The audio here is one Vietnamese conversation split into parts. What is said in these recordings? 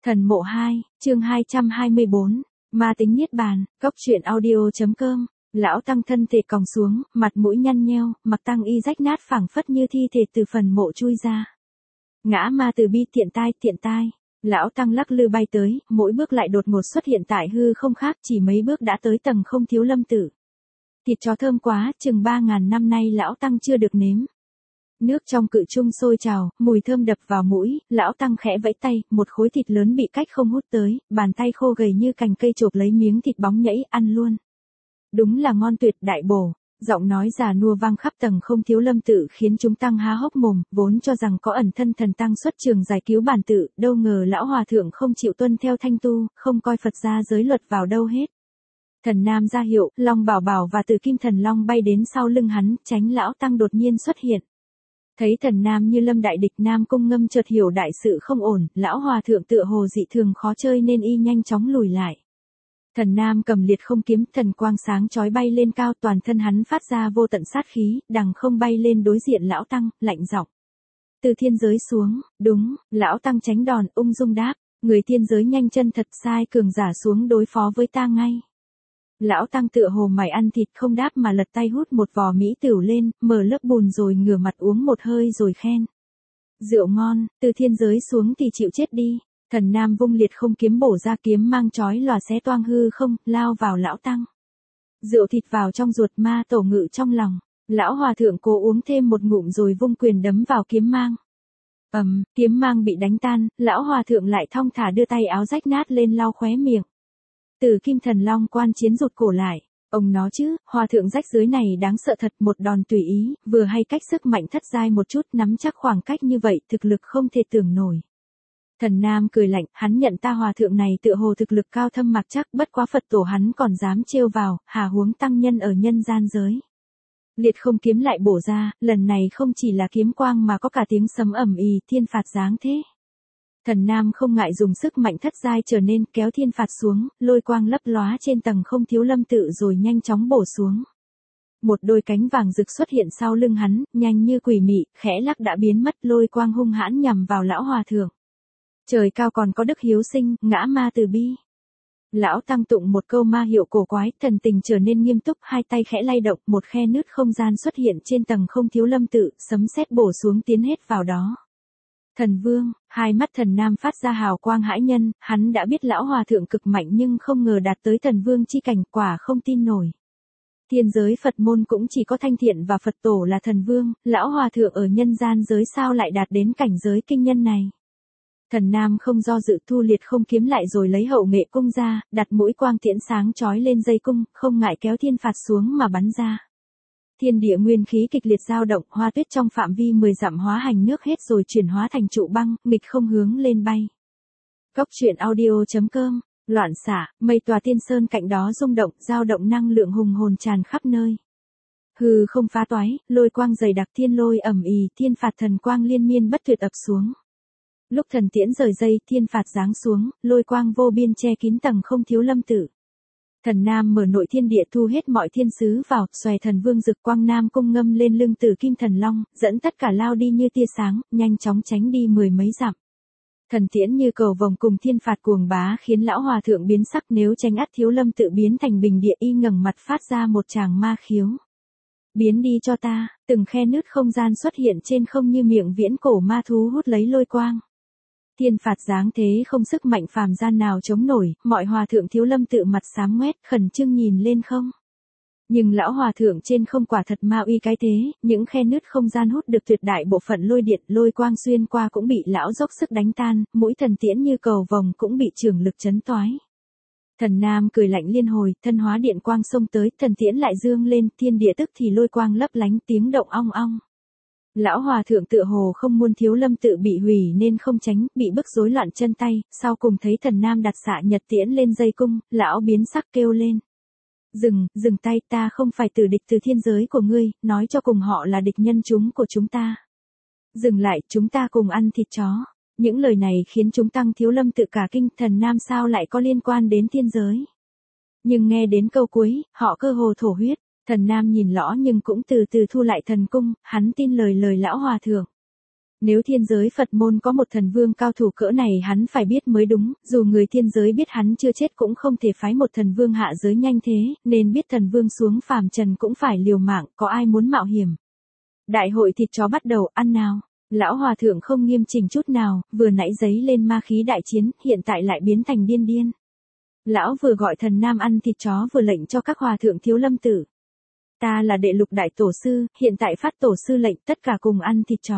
Thần mộ 2, chương 224, ma tính niết bàn, cốc truyện audio.com. Lão tăng thân thể còng xuống, mặt mũi nhăn nheo, mặc tăng y rách nát phảng phất như thi thể từ phần mộ chui ra. Ngã ma từ bi tiện tai. Lão tăng lắc lư bay tới, mỗi bước lại đột ngột xuất hiện tại hư không khác, chỉ mấy bước đã tới tầng không thiếu lâm tử. Thịt chó thơm quá, chừng 3.000 năm nay lão tăng chưa được nếm. Nước trong cự chung sôi trào, mùi thơm đập vào mũi, lão tăng khẽ vẫy tay, một khối thịt lớn bị cách không hút tới, bàn tay khô gầy như cành cây chộp lấy miếng thịt bóng nhảy, ăn luôn. Đúng là ngon tuyệt, đại bổ. Giọng nói già nua vang khắp tầng không thiếu lâm tự khiến chúng tăng há hốc mồm, vốn cho rằng có ẩn thân thần tăng xuất trường giải cứu bản tự, đâu ngờ lão hòa thượng không chịu tuân theo thanh tu, không coi Phật gia giới luật vào đâu hết. Thần nam ra hiệu, Long Bảo Bảo và Tử Kim Thần Long bay đến sau lưng hắn, tránh lão tăng đột nhiên xuất hiện. Thấy thần nam như lâm đại địch, Nam Cung Ngâm chợt hiểu đại sự không ổn, lão hòa thượng tựa hồ dị thường khó chơi nên y nhanh chóng lùi lại. Thần nam cầm liệt không kiếm, thần quang sáng chói bay lên cao, toàn thân hắn phát ra vô tận sát khí, đằng không bay lên đối diện lão tăng, lạnh giọng: từ thiên giới xuống. Đúng. Lão tăng tránh đòn, ung dung đáp: người thiên giới nhanh chân thật, sai cường giả xuống đối phó với ta ngay. Lão tăng tựa hồ mày ăn thịt không đáp mà lật tay hút một vò mỹ tửu lên, mở lớp bùn rồi ngửa mặt uống một hơi rồi khen: rượu ngon, từ thiên giới xuống thì chịu chết đi. Thần nam vung liệt không kiếm bổ ra, kiếm mang chói lòa xé toang hư không, lao vào lão tăng. Rượu thịt vào trong ruột, ma tổ ngự trong lòng. Lão hòa thượng cố uống thêm một ngụm rồi vung quyền đấm vào kiếm mang. Kiếm mang bị đánh tan, lão hòa thượng lại thong thả đưa tay áo rách nát lên lau khóe miệng. Tử Kim Thần Long quan chiến rụt cổ lại. Ông nó chứ, hòa thượng rách dưới này đáng sợ thật, một đòn tùy ý, vừa hay cách sức mạnh thất giai một chút, nắm chắc khoảng cách như vậy, thực lực không thể tưởng nổi. Thần nam cười lạnh, hắn nhận ta hòa thượng này tựa hồ thực lực cao thâm mặc chắc, bất quá Phật tổ hắn còn dám trêu vào, hà huống tăng nhân ở nhân gian giới. Liệt không kiếm lại bổ ra, lần này không chỉ là kiếm quang mà có cả tiếng sấm ầm ì, thiên phạt giáng thế. Thần nam không ngại dùng sức mạnh thất giai trở nên, kéo thiên phạt xuống, lôi quang lấp lóa trên tầng không thiếu lâm tự rồi nhanh chóng bổ xuống. Một đôi cánh vàng rực xuất hiện sau lưng hắn, nhanh như quỷ mị, khẽ lắc đã biến mất, lôi quang hung hãn nhằm vào lão hòa thượng. Trời cao còn có đức hiếu sinh, ngã ma từ bi. Lão tăng tụng một câu ma hiệu cổ quái, thần tình trở nên nghiêm túc, hai tay khẽ lay động, một khe nứt không gian xuất hiện trên tầng không thiếu lâm tự, sấm sét bổ xuống tiến hết vào đó. Thần vương, hai mắt thần nam phát ra hào quang hãi nhân, hắn đã biết lão hòa thượng cực mạnh nhưng không ngờ đạt tới thần vương chi cảnh, quả không tin nổi. Thiên giới Phật môn cũng chỉ có Thanh Thiện và Phật tổ là thần vương, lão hòa thượng ở nhân gian giới sao lại đạt đến cảnh giới kinh nhân này. Thần nam không do dự, thu liệt không kiếm lại rồi lấy hậu nghệ cung ra, đặt mũi quang tiễn sáng chói lên dây cung, không ngại kéo thiên phạt xuống mà bắn ra. Thiên địa nguyên khí kịch liệt dao động, hoa tuyết trong phạm vi 10 dặm hóa hành nước hết rồi chuyển hóa thành trụ băng, nghịch không hướng lên bay. Cốc truyện audio.com. Loạn xạ, mây tòa tiên sơn cạnh đó rung động, dao động năng lượng hùng hồn tràn khắp nơi. Hư không phá toái, lôi quang dày đặc, thiên lôi ầm ì, thiên phạt thần quang liên miên bất tuyệt ập xuống. Lúc thần tiễn rời dây, thiên phạt giáng xuống, lôi quang vô biên che kín tầng không thiếu lâm tử. Thần nam mở nội thiên địa thu hết mọi thiên sứ vào, xòe thần vương rực quang Nam Cung Ngâm lên lưng Tử Kim Thần Long, dẫn tất cả lao đi như tia sáng, nhanh chóng tránh đi 10 mấy dặm. Thần tiễn như cầu vồng cùng thiên phạt cuồng bá khiến lão hòa thượng biến sắc, nếu tránh ắt thiếu lâm tự biến thành bình địa, y ngẩng mặt phát ra một tràng ma khiếu. Biến đi cho ta. Từng khe nứt không gian xuất hiện trên không như miệng viễn cổ ma thú hút lấy lôi quang. Thiên phạt giáng thế không sức mạnh phàm gian nào chống nổi, mọi hòa thượng thiếu lâm tự mặt xám ngoét, khẩn trương nhìn lên không. Nhưng lão hòa thượng trên không quả thật ma uy cái thế, những khe nứt không gian hút được tuyệt đại bộ phận lôi điện, lôi quang xuyên qua cũng bị lão dốc sức đánh tan, mũi thần tiễn như cầu vồng cũng bị trường lực chấn toái. Thần nam cười lạnh liên hồi, thân hóa điện quang xông tới, thần tiễn lại dương lên, thiên địa tức thì lôi quang lấp lánh, tiếng động ong ong. Lão hòa thượng tựa hồ không muốn thiếu lâm tự bị hủy nên không tránh, bị bức rối loạn chân tay, sau cùng thấy thần nam đặt xạ nhật tiễn lên dây cung, lão biến sắc kêu lên: dừng tay, ta không phải tử địch từ thiên giới của ngươi, nói cho cùng họ là địch nhân chúng của chúng ta. Dừng lại, chúng ta cùng ăn thịt chó. Những lời này khiến chúng tăng thiếu lâm tự cả kinh, thần nam sao lại có liên quan đến thiên giới. Nhưng nghe đến câu cuối, họ cơ hồ thổ huyết. Thần nam nhìn lõ nhưng cũng từ từ thu lại thần cung, hắn tin lời lão hòa thượng. Nếu thiên giới Phật môn có một thần vương cao thủ cỡ này hắn phải biết mới đúng, dù người thiên giới biết hắn chưa chết cũng không thể phái một thần vương hạ giới nhanh thế, nên biết thần vương xuống phàm trần cũng phải liều mạng, có ai muốn mạo hiểm. Đại hội thịt chó bắt đầu, ăn nào. Lão hòa thượng không nghiêm chỉnh chút nào, vừa nãy giấy lên ma khí đại chiến, hiện tại lại biến thành điên điên. Lão vừa gọi thần nam ăn thịt chó vừa lệnh cho các hòa thượng thiếu lâm tử. Ta là đệ lục đại tổ sư, hiện tại phát tổ sư lệnh tất cả cùng ăn thịt chó.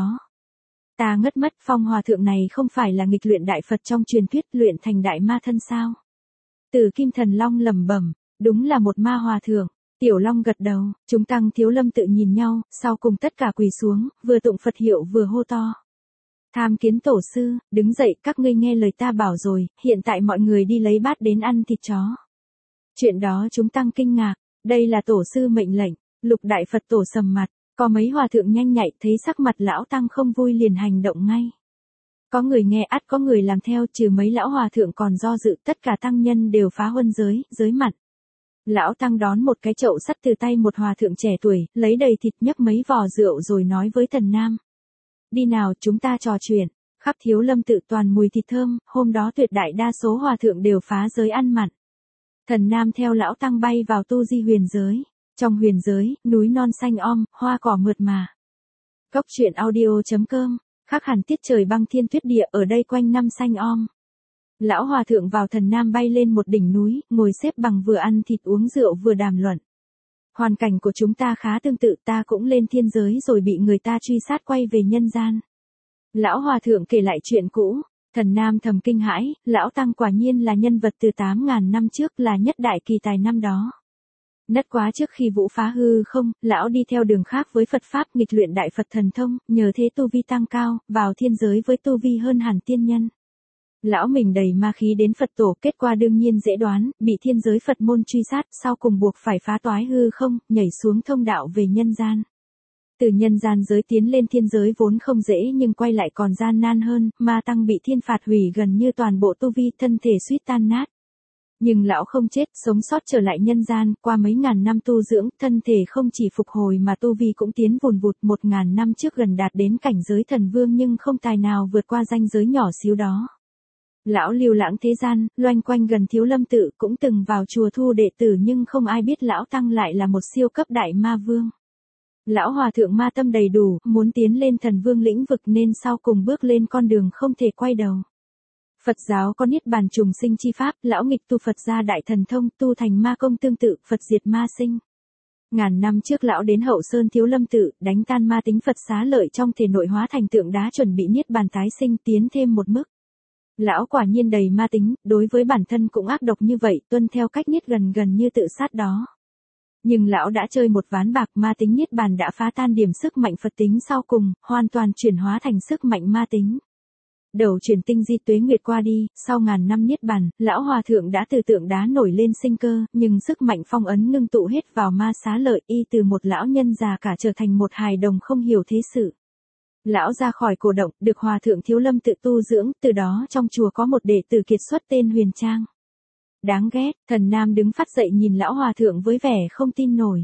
Ta ngất mất, Phong hòa thượng này không phải là nghịch luyện đại Phật trong truyền thuyết luyện thành đại ma thân sao? Từ Kim Thần Long lẩm bẩm, đúng là một ma hòa thượng. Tiểu Long gật đầu, chúng tăng thiếu lâm tự nhìn nhau, sau cùng tất cả quỳ xuống, vừa tụng Phật hiệu vừa hô to. Tham kiến tổ sư, đứng dậy, các ngươi nghe lời ta bảo rồi, hiện tại mọi người đi lấy bát đến ăn thịt chó. Chuyện đó chúng tăng kinh ngạc, đây là tổ sư mệnh lệnh, lục đại Phật tổ sầm mặt, có mấy hòa thượng nhanh nhạy thấy sắc mặt lão tăng không vui liền hành động ngay. Có người nghe ắt có người làm theo, trừ mấy lão hòa thượng còn do dự, tất cả tăng nhân đều phá huân giới mặn. Lão tăng đón một cái chậu sắt từ tay một hòa thượng trẻ tuổi, lấy đầy thịt nhấp mấy vò rượu rồi nói với thần nam. Đi nào chúng ta trò chuyện, khắp thiếu lâm tự toàn mùi thịt thơm, hôm đó tuyệt đại đa số hòa thượng đều phá giới ăn mặn. Thần nam theo lão tăng bay vào tu di huyền giới, trong huyền giới, núi non xanh hoa cỏ mượt mà. Cốc truyện audio.com, khác hẳn tiết trời băng thiên tuyết địa ở đây quanh năm xanh Lão hòa thượng vào thần nam bay lên một đỉnh núi, ngồi xếp bằng vừa ăn thịt uống rượu vừa đàm luận. Hoàn cảnh của chúng ta khá tương tự, ta cũng lên thiên giới rồi bị người ta truy sát quay về nhân gian. Lão hòa thượng kể lại chuyện cũ, thần nam thầm kinh hãi, lão tăng quả nhiên là nhân vật từ 8.000 năm trước, là nhất đại kỳ tài năm đó. Nất quá trước khi Vũ phá hư không, lão đi theo đường khác với Phật Pháp nghịch luyện đại Phật thần thông, nhờ thế tu vi tăng cao, vào thiên giới với tu vi hơn hẳn tiên nhân. Lão mình đầy ma khí đến Phật tổ, kết quả đương nhiên dễ đoán, bị thiên giới Phật môn truy sát, sau cùng buộc phải phá toái hư không, nhảy xuống thông đạo về nhân gian. Từ nhân gian giới tiến lên thiên giới vốn không dễ nhưng quay lại còn gian nan hơn, ma tăng bị thiên phạt hủy gần như toàn bộ tu vi, thân thể suýt tan nát. Nhưng lão không chết, sống sót trở lại nhân gian, qua mấy ngàn năm tu dưỡng, thân thể không chỉ phục hồi mà tu vi cũng tiến vùn vụt, 1.000 năm trước gần đạt đến cảnh giới thần vương nhưng không tài nào vượt qua ranh giới nhỏ xíu đó. Lão lưu lãng thế gian, loanh quanh gần thiếu lâm tự, cũng từng vào chùa thu đệ tử nhưng không ai biết lão tăng lại là một siêu cấp đại ma vương. Lão hòa thượng ma tâm đầy đủ, muốn tiến lên thần vương lĩnh vực nên sau cùng bước lên con đường không thể quay đầu. Phật giáo có niết bàn trùng sinh chi pháp, lão nghịch tu Phật gia đại thần thông, tu thành ma công tương tự, Phật diệt ma sinh. Ngàn năm trước lão đến Hậu Sơn thiếu lâm tự, đánh tan ma tính Phật xá lợi trong thể nội hóa thành tượng đá chuẩn bị niết bàn tái sinh, tiến thêm một mức. Lão quả nhiên đầy ma tính, đối với bản thân cũng ác độc như vậy, tuân theo cách niết gần như tự sát đó. Nhưng lão đã chơi một ván bạc, ma tính niết bàn đã phá tan điểm sức mạnh Phật tính sau cùng, hoàn toàn chuyển hóa thành sức mạnh ma tính. Đầu truyền tinh di tuế nguyệt qua đi, sau ngàn năm niết bàn, lão hòa thượng đã từ tượng đá nổi lên sinh cơ, nhưng sức mạnh phong ấn ngưng tụ hết vào ma xá lợi, y từ một lão nhân già cả trở thành một hài đồng không hiểu thế sự. Lão ra khỏi cổ động, được hòa thượng thiếu lâm tự tu dưỡng, từ đó trong chùa có một đệ tử kiệt xuất tên Huyền Trang. Đáng ghét, thần nam đứng phát dậy nhìn lão hòa thượng với vẻ không tin nổi.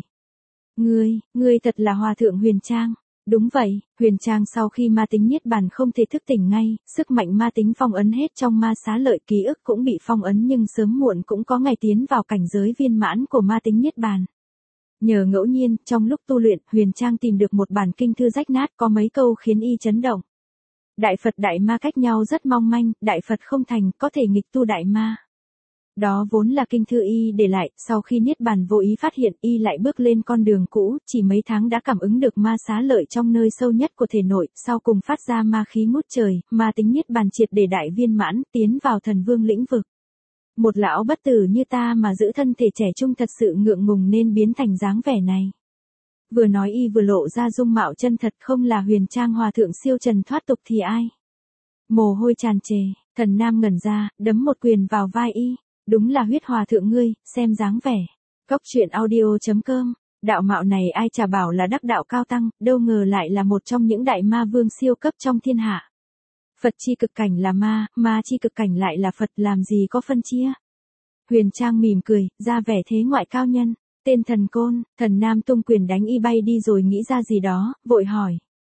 Ngươi thật là hòa thượng Huyền Trang. Đúng vậy, Huyền Trang sau khi ma tính niết bàn không thể thức tỉnh ngay, sức mạnh ma tính phong ấn hết trong ma xá lợi, ký ức cũng bị phong ấn nhưng sớm muộn cũng có ngày tiến vào cảnh giới viên mãn của ma tính niết bàn. Nhờ ngẫu nhiên, trong lúc tu luyện, Huyền Trang tìm được một bản kinh thư rách nát có mấy câu khiến y chấn động. Đại Phật đại ma cách nhau rất mong manh, đại Phật không thành, có thể nghịch tu đại ma. Đó vốn là kinh thư y để lại, sau khi niết bàn vô ý phát hiện y lại bước lên con đường cũ, chỉ mấy tháng đã cảm ứng được ma xá lợi trong nơi sâu nhất của thể nội, sau cùng phát ra ma khí ngút trời, ma tính niết bàn triệt để đại viên mãn, tiến vào thần vương lĩnh vực. Một lão bất tử như ta mà giữ thân thể trẻ trung thật sự ngượng ngùng nên biến thành dáng vẻ này. Vừa nói y vừa lộ ra dung mạo chân thật, không là Huyền Trang hòa thượng siêu trần thoát tục thì ai. Mồ hôi tràn trề, thần nam ngẩn ra, đấm một quyền vào vai y. Đúng là huyết hòa thượng ngươi, xem dáng vẻ. Cốc truyện audio.com, đạo mạo này ai chả bảo là đắc đạo cao tăng, đâu ngờ lại là một trong những đại ma vương siêu cấp trong thiên hạ. Phật chi cực cảnh là ma, ma chi cực cảnh lại là Phật, làm gì có phân chia. Huyền Trang mỉm cười, ra vẻ thế ngoại cao nhân, tên thần côn, thần nam tung quyền đánh y bay đi rồi nghĩ ra gì đó, vội hỏi.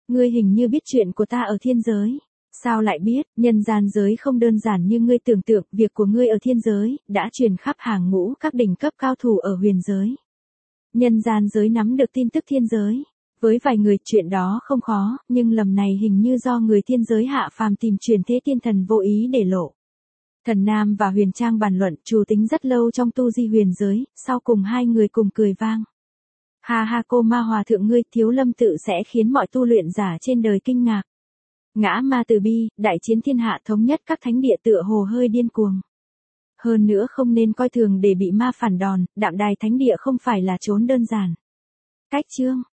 Ngươi hình như biết chuyện của ta ở thiên giới. Sao lại biết, nhân gian giới không đơn giản như ngươi tưởng tượng, việc của ngươi ở thiên giới, đã truyền khắp hàng ngũ các đỉnh cấp cao thủ ở huyền giới. Nhân gian giới nắm được tin tức thiên giới. Với vài người chuyện đó không khó, nhưng lầm này hình như do người thiên giới hạ phàm tìm truyền thế tiên thần vô ý để lộ. Thần Nam và Huyền Trang bàn luận trù tính rất lâu trong tu di huyền giới, sau cùng hai người cùng cười vang. Ha ha, cô ma hòa thượng ngươi, Thiếu Lâm tự sẽ khiến mọi tu luyện giả trên đời kinh ngạc. Ngã ma từ bi, đại chiến thiên hạ thống nhất các thánh địa tựa hồ hơi điên cuồng. Hơn nữa không nên coi thường để bị ma phản đòn, Đạm Đài thánh địa không phải là trốn đơn giản. Cách chương